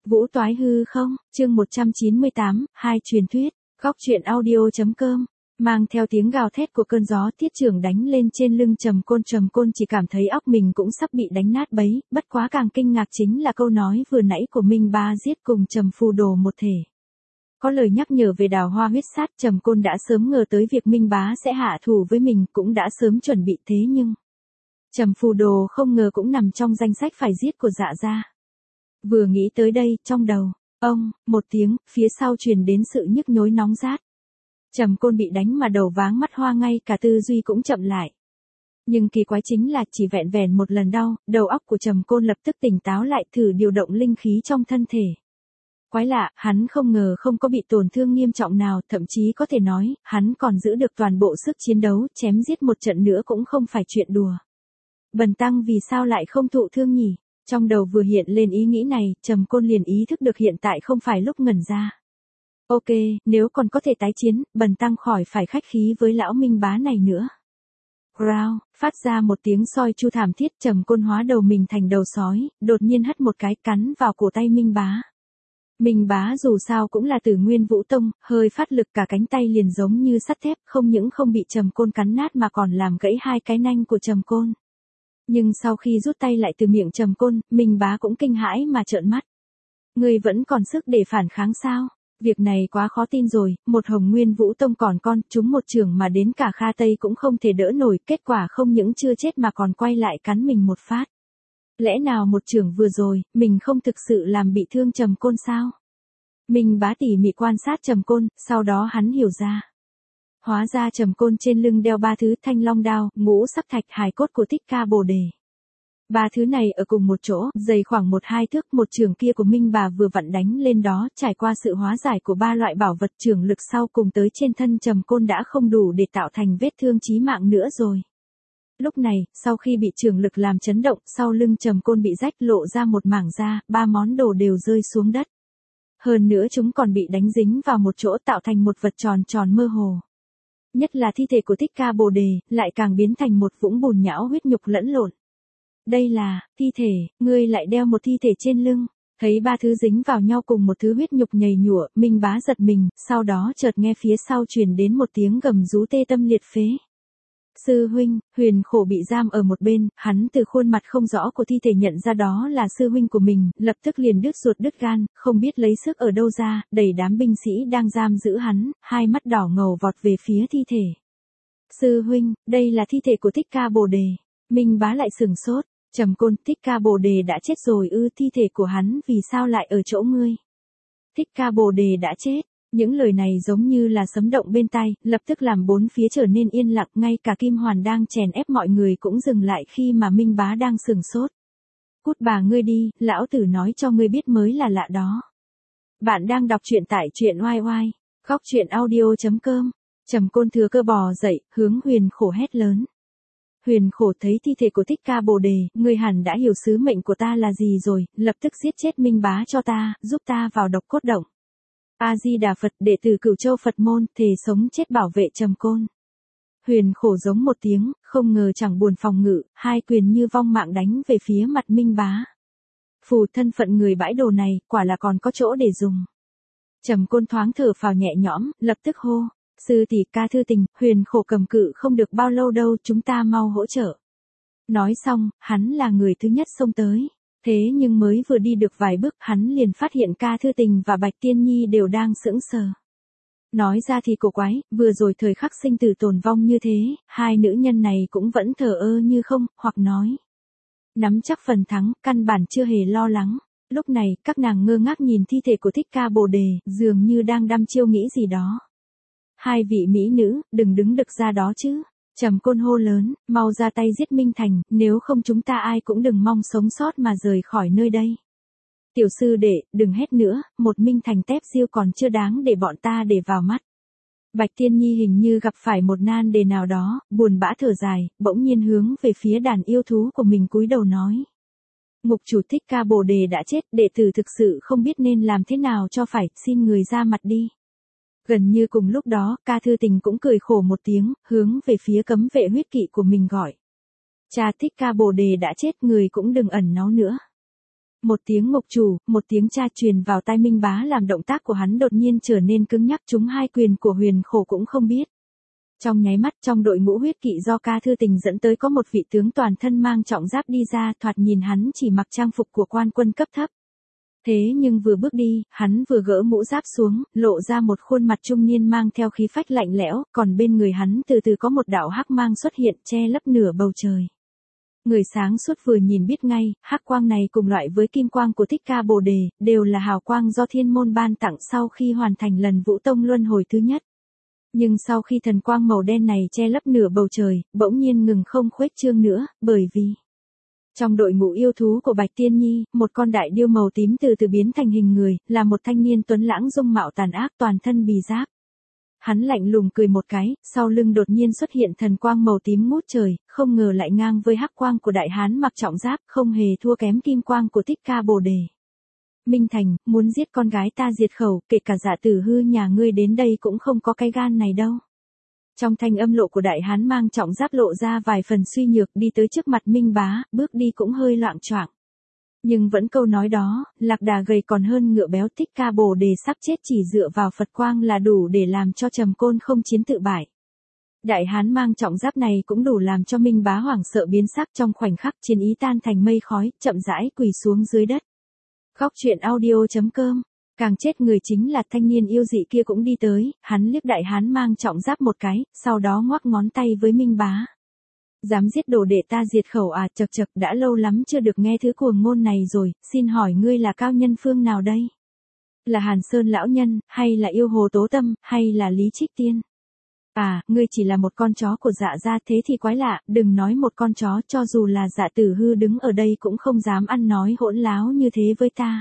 Vũ toái hư không, chương 198, hai truyền thuyết, góc truyện audio.com, mang theo tiếng gào thét của cơn gió tiết trưởng đánh lên trên lưng Trầm Côn chỉ cảm thấy óc mình cũng sắp bị đánh nát bấy, bất quá càng kinh ngạc chính là câu nói vừa nãy của Minh Bá giết cùng Trầm Phù Đồ một thể. Có lời nhắc nhở về đào hoa huyết sát, Trầm Côn đã sớm ngờ tới việc Minh Bá sẽ hạ thủ với mình, cũng đã sớm chuẩn bị thế nhưng Trầm Phù Đồ không ngờ cũng nằm trong danh sách phải giết của Dạ gia. Vừa nghĩ tới đây, trong đầu, một tiếng, phía sau truyền đến sự nhức nhối nóng rát. Trầm Côn bị đánh mà đầu váng mắt hoa, ngay cả tư duy cũng chậm lại. Nhưng kỳ quái chính là chỉ vẹn vẹn một lần đau, đầu óc của Trầm Côn lập tức tỉnh táo lại, thử điều động linh khí trong thân thể. Quái lạ, hắn không ngờ không có bị tổn thương nghiêm trọng nào, thậm chí có thể nói, hắn còn giữ được toàn bộ sức chiến đấu, chém giết một trận nữa cũng không phải chuyện đùa. Bần tăng vì sao lại không thụ thương nhỉ? Trong đầu vừa hiện lên ý nghĩ này, Trầm Côn liền ý thức được hiện tại không phải lúc ngẩn ra. Ok, nếu còn có thể tái chiến, bần tăng khỏi phải khách khí với lão Minh Bá này nữa. Growl, phát ra một tiếng soi chu thảm thiết, Trầm Côn hóa đầu mình thành đầu sói, đột nhiên hất một cái cắn vào cổ tay Minh Bá. Minh Bá dù sao cũng là từ Nguyên Vũ Tông, hơi phát lực cả cánh tay liền giống như sắt thép, không những không bị Trầm Côn cắn nát mà còn làm gãy hai cái nanh của Trầm Côn. Nhưng sau khi rút tay lại từ miệng Trầm Côn, Minh Bá cũng kinh hãi mà trợn mắt. Ngươi vẫn còn sức để phản kháng sao? Việc này quá khó tin rồi, một Hồng Nguyên Vũ Tông còn con, chúng một chưởng mà đến cả Kha Tây cũng không thể đỡ nổi, kết quả không những chưa chết mà còn quay lại cắn mình một phát. Lẽ nào một chưởng vừa rồi, mình không thực sự làm bị thương Trầm Côn sao? Minh Bá tỉ mỉ quan sát Trầm Côn, sau đó hắn hiểu ra. Hóa ra Trầm Côn trên lưng đeo ba thứ: Thanh Long đao, Ngũ Sắc Thạch, hài cốt của Thích Ca Bồ Đề. Ba thứ này ở cùng một chỗ, dày khoảng 1-2 thước, một chưởng kia của Minh Bà vừa vặn đánh lên đó, trải qua sự hóa giải của ba loại bảo vật, chưởng lực sau cùng tới trên thân Trầm Côn đã không đủ để tạo thành vết thương chí mạng nữa rồi. Lúc này, sau khi bị chưởng lực làm chấn động, sau lưng Trầm Côn bị rách lộ ra một mảng da, ba món đồ đều rơi xuống đất. Hơn nữa chúng còn bị đánh dính vào một chỗ tạo thành một vật tròn tròn mơ hồ. Nhất là thi thể của Thích Ca Bồ Đề, lại càng biến thành một vũng bùn nhão huyết nhục lẫn lộn. Đây là, thi thể, ngươi lại đeo một thi thể trên lưng. Thấy ba thứ dính vào nhau cùng một thứ huyết nhục nhầy nhụa, Minh Bá giật mình, sau đó chợt nghe phía sau truyền đến một tiếng gầm rú tê tâm liệt phế. Sư huynh, Huyền Khổ bị giam ở một bên, hắn từ khuôn mặt không rõ của thi thể nhận ra đó là sư huynh của mình, lập tức liền đứt ruột đứt gan, không biết lấy sức ở đâu ra, đẩy đám binh sĩ đang giam giữ hắn, hai mắt đỏ ngầu vọt về phía thi thể. Sư huynh, đây là thi thể của Thích Ca Bồ Đề. Minh Bá lại sửng sốt. Trầm Côn, Thích Ca Bồ Đề đã chết rồi ư? Thi thể của hắn vì sao lại ở chỗ ngươi? Thích Ca Bồ Đề đã chết. Những lời này giống như là sấm động bên tai, lập tức làm bốn phía trở nên yên lặng, ngay cả Kim Hoàn đang chèn ép mọi người cũng dừng lại khi mà Minh Bá đang sửng sốt. Cút bà ngươi đi, lão tử nói cho ngươi biết mới là lạ đó. Bạn đang đọc truyện tại truyện oai oai, góc truyện audio.com. Trầm Côn thừa cơ bò dậy, hướng Huyền Khổ hét lớn. Huyền Khổ thấy thi thể của Thích Ca Bồ Đề, ngươi hẳn đã hiểu sứ mệnh của ta là gì rồi, lập tức giết chết Minh Bá cho ta, giúp ta vào Độc Cốt Động. A-di-đà Phật, đệ tử Cửu Châu Phật môn, thề sống chết bảo vệ Trầm Côn. Huyền Khổ giống một tiếng, không ngờ chẳng buồn phòng ngự, hai quyền như vong mạng đánh về phía mặt Minh Bá. Phù, thân phận người bãi đồ này, quả là còn có chỗ để dùng. Trầm Côn thoáng thở phào nhẹ nhõm, lập tức hô. Sư tỷ, ca thư tình, Huyền Khổ cầm cự không được bao lâu đâu, chúng ta mau hỗ trợ. Nói xong, hắn là người thứ nhất xông tới. Thế nhưng mới vừa đi được vài bước, hắn liền phát hiện ca thư tình và Bạch Tiên Nhi đều đang sững sờ. Nói ra thì cổ quái, vừa rồi thời khắc sinh tử tồn vong như thế, hai nữ nhân này cũng vẫn thờ ơ như không, hoặc nói nắm chắc phần thắng, căn bản chưa hề lo lắng. Lúc này, các nàng ngơ ngác nhìn thi thể của Thích Ca Bồ Đề, dường như đang đăm chiêu nghĩ gì đó. Hai vị mỹ nữ, đừng đứng đực ra đó chứ. Trầm Côn hô lớn, mau ra tay giết Minh Thành, nếu không chúng ta ai cũng đừng mong sống sót mà rời khỏi nơi đây. Tiểu sư đệ, đừng hét nữa, một Minh Thành tép diêu còn chưa đáng để bọn ta để vào mắt. Bạch Tiên Nhi hình như gặp phải một nan đề nào đó, buồn bã thở dài, bỗng nhiên hướng về phía đàn yêu thú của mình cúi đầu nói. Ngục chủ Thích Ca Bồ Đề đã chết, đệ tử thực sự không biết nên làm thế nào cho phải, xin người ra mặt đi. Gần như cùng lúc đó, ca thư tình cũng cười khổ một tiếng, hướng về phía cấm vệ huyết kỵ của mình gọi. Cha, Thích Ca Bồ Đề đã chết, người cũng đừng ẩn náu nữa. Một tiếng ngục chủ, một tiếng cha truyền vào tai Minh Bá làm động tác của hắn đột nhiên trở nên cứng nhắc, trúng hai quyền của Huyền Khổ cũng không biết. Trong nháy mắt, trong đội ngũ huyết kỵ do Ca Thư Tình dẫn tới có một vị tướng toàn thân mang trọng giáp đi ra, thoạt nhìn hắn chỉ mặc trang phục của quan quân cấp thấp. Thế nhưng vừa bước đi, hắn vừa gỡ mũ giáp xuống, lộ ra một khuôn mặt trung niên mang theo khí phách lạnh lẽo, còn bên người hắn từ từ có một đạo hắc mang xuất hiện che lấp nửa bầu trời. Người sáng suốt vừa nhìn biết ngay, hắc quang này cùng loại với kim quang của Thích Ca Bồ Đề, đều là hào quang do thiên môn ban tặng sau khi hoàn thành lần Vũ Tông luân hồi thứ nhất. Nhưng sau khi thần quang màu đen này che lấp nửa bầu trời, bỗng nhiên ngừng không khuếch trương nữa, bởi vì trong đội ngũ yêu thú của Bạch Tiên Nhi, một con đại điêu màu tím từ từ biến thành hình người, là một thanh niên tuấn lãng dung mạo tàn ác toàn thân bì giáp. Hắn lạnh lùng cười một cái, sau lưng đột nhiên xuất hiện thần quang màu tím ngút trời, không ngờ lại ngang với hắc quang của đại hán mặc trọng giáp, không hề thua kém kim quang của Thích Ca Bồ Đề. Minh Thành, muốn giết con gái ta diệt khẩu, kể cả Dạ Tử Hư nhà ngươi đến đây cũng không có cái gan này đâu. Trong thanh âm lộ của đại hán mang trọng giáp lộ ra vài phần suy nhược, đi tới trước mặt Minh Bá, bước đi cũng hơi loạng choạng. Nhưng vẫn câu nói đó, lạc đà gầy còn hơn ngựa béo. Thích Ca Bồ Đề sắp chết chỉ dựa vào Phật quang là đủ để làm cho Trầm Côn không chiến tự bại. Đại hán mang trọng giáp này cũng đủ làm cho Minh Bá hoảng sợ biến sắc, trong khoảnh khắc chiến ý tan thành mây khói, chậm rãi quỳ xuống dưới đất. Góc truyện audio.com. Càng chết người chính là thanh niên yêu dị kia cũng đi tới, hắn liếc đại hán mang trọng giáp một cái, sau đó ngoắc ngón tay với Minh Bá. Dám giết đồ đệ ta diệt khẩu à? Chậc chậc, đã lâu lắm chưa được nghe thứ cuồng ngôn này rồi, xin hỏi ngươi là cao nhân phương nào đây? Là Hàn Sơn lão nhân, hay là yêu hồ Tố Tâm, hay là Lý Trích Tiên? À, ngươi chỉ là một con chó của Dạ gia, thế thì quái lạ, đừng nói một con chó, cho dù là Dạ Tử Hư đứng ở đây cũng không dám ăn nói hỗn láo như thế với ta.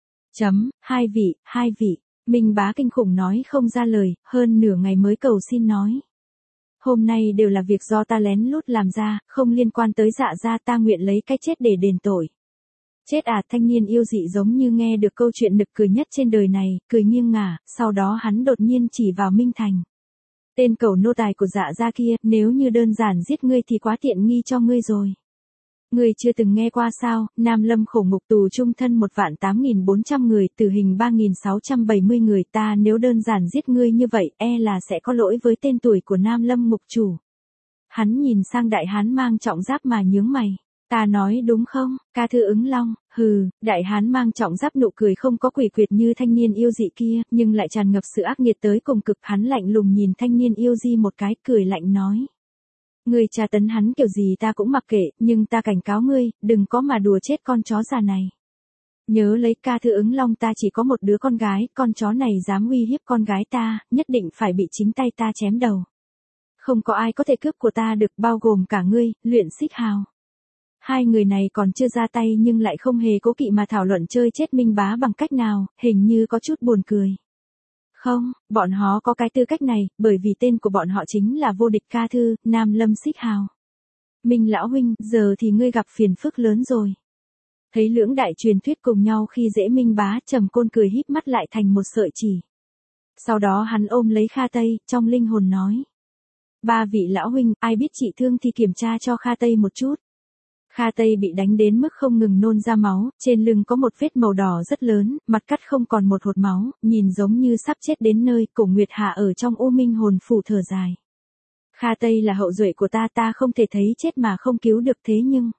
Hai vị, Minh Bá kinh khủng nói không ra lời, hơn nửa ngày mới cầu xin nói. Hôm nay đều là việc do ta lén lút làm ra, không liên quan tới Dạ gia, ta nguyện lấy cái chết để đền tội. Chết à? Thanh niên yêu dị giống như nghe được câu chuyện nực cười nhất trên đời này, cười nghiêng ngả, sau đó hắn đột nhiên chỉ vào Minh Thành. Tên cẩu nô tài của Dạ gia kia, nếu như đơn giản giết ngươi thì quá tiện nghi cho ngươi rồi. Ngươi chưa từng nghe qua sao? Nam Lâm khổ ngục tù chung thân 1.8400 người, tử hình 3.670 người, ta nếu đơn giản giết ngươi như vậy, e là sẽ có lỗi với tên tuổi của Nam Lâm ngục chủ. Hắn nhìn sang đại hán mang trọng giáp mà nhướng mày. Ta nói đúng không? Ca Thư Ứng Long, hừ. Đại hán mang trọng giáp nụ cười không có quỷ quyệt như thanh niên yêu dị kia, nhưng lại tràn ngập sự ác nghiệt tới cùng cực. Hắn lạnh lùng nhìn thanh niên yêu dị một cái, cười lạnh nói. Ngươi tra tấn hắn kiểu gì ta cũng mặc kệ, nhưng ta cảnh cáo ngươi, đừng có mà đùa chết con chó già này. Nhớ lấy, Ca Thư Ứng Long, ta chỉ có một đứa con gái, con chó này dám uy hiếp con gái ta, nhất định phải bị chính tay ta chém đầu. Không có ai có thể cướp của ta được, bao gồm cả ngươi, Luyện Xích Hào. Hai người này còn chưa ra tay nhưng lại không hề cố kỵ mà thảo luận chơi chết Minh Bá bằng cách nào, hình như có chút buồn cười. Không, bọn họ có cái tư cách này, bởi vì tên của bọn họ chính là vô địch Ca Thư, Nam Lâm Xích Hào. Minh lão huynh, giờ thì ngươi gặp phiền phức lớn rồi. Thấy lưỡng đại truyền thuyết cùng nhau khi dễ Minh Bá, Trầm Côn cười híp mắt lại thành một sợi chỉ. Sau đó hắn ôm lấy Kha Tây, trong linh hồn nói. Ba vị lão huynh, ai biết trị thương thì kiểm tra cho Kha Tây một chút. Kha Tây bị đánh đến mức không ngừng nôn ra máu, trên lưng có một vết màu đỏ rất lớn, mặt cắt không còn một hột máu, nhìn giống như sắp chết đến nơi. Cổ Nguyệt Hạ ở trong U Minh hồn phủ thở dài. Kha Tây là hậu duệ của ta không thể thấy chết mà không cứu được, thế nhưng...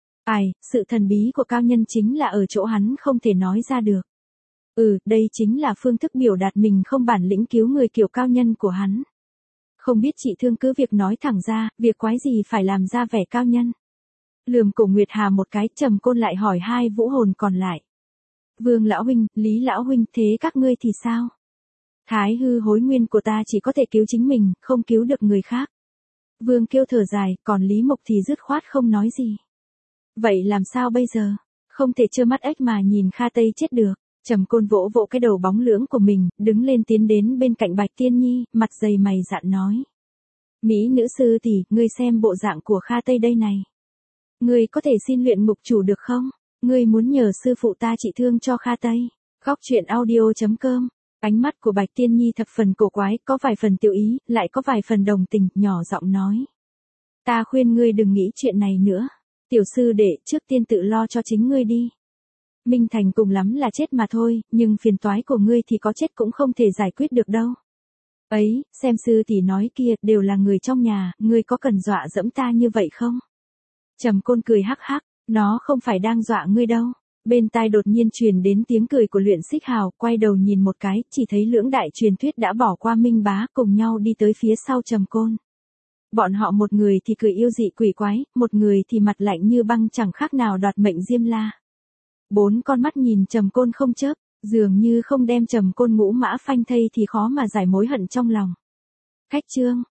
sự thần bí của cao nhân chính là ở chỗ hắn không thể nói ra được. Đây chính là phương thức biểu đạt mình không bản lĩnh cứu người kiểu cao nhân của hắn. Không biết chị thương cứ việc nói thẳng ra, việc quái gì phải làm ra vẻ cao nhân. Lườm Cổ Nguyệt Hà một cái, Trầm Côn lại hỏi hai vũ hồn còn lại. Vương lão huynh, Lý lão huynh, thế các ngươi thì sao? Thái hư hối nguyên của ta chỉ có thể cứu chính mình, không cứu được người khác. Vương Kiêu thở dài, còn Lý Mục thì dứt khoát không nói gì. Vậy làm sao bây giờ? Không thể trơ mắt ếch mà nhìn Kha Tây chết được. Trầm Côn vỗ vỗ cái đầu bóng lưỡng của mình, đứng lên tiến đến bên cạnh Bạch Tiên Nhi, mặt dày mày dạn nói. Mỹ nữ sư tỷ, ngươi xem bộ dạng của Kha Tây đây này. Ngươi có thể xin Luyện Ngục chủ được không? Ngươi muốn nhờ sư phụ ta trị thương cho Kha Tây. Góc truyện audio.com. Ánh mắt của Bạch Tiên Nhi thập phần cổ quái, có vài phần tiêu ý, lại có vài phần đồng tình, nhỏ giọng nói. Ta khuyên ngươi đừng nghĩ chuyện này nữa. Tiểu sư đệ, trước tiên tự lo cho chính ngươi đi. Minh Thành cùng lắm là chết mà thôi, nhưng phiền toái của ngươi thì có chết cũng không thể giải quyết được đâu. Ấy, xem sư tỷ nói kia, đều là người trong nhà, ngươi có cần dọa dẫm ta như vậy không? Trầm Côn cười hắc hắc, nó không phải đang dọa ngươi đâu. Bên tai đột nhiên truyền đến tiếng cười của Luyện Xích Hào, quay đầu nhìn một cái, chỉ thấy lưỡng đại truyền thuyết đã bỏ qua Minh Bá, cùng nhau đi tới phía sau Trầm Côn. Bọn họ một người thì cười yêu dị quỷ quái, một người thì mặt lạnh như băng chẳng khác nào đoạt mệnh Diêm La. Bốn con mắt nhìn Trầm Côn không chớp, dường như không đem Trầm Côn ngũ mã phanh thây thì khó mà giải mối hận trong lòng. Khách trương,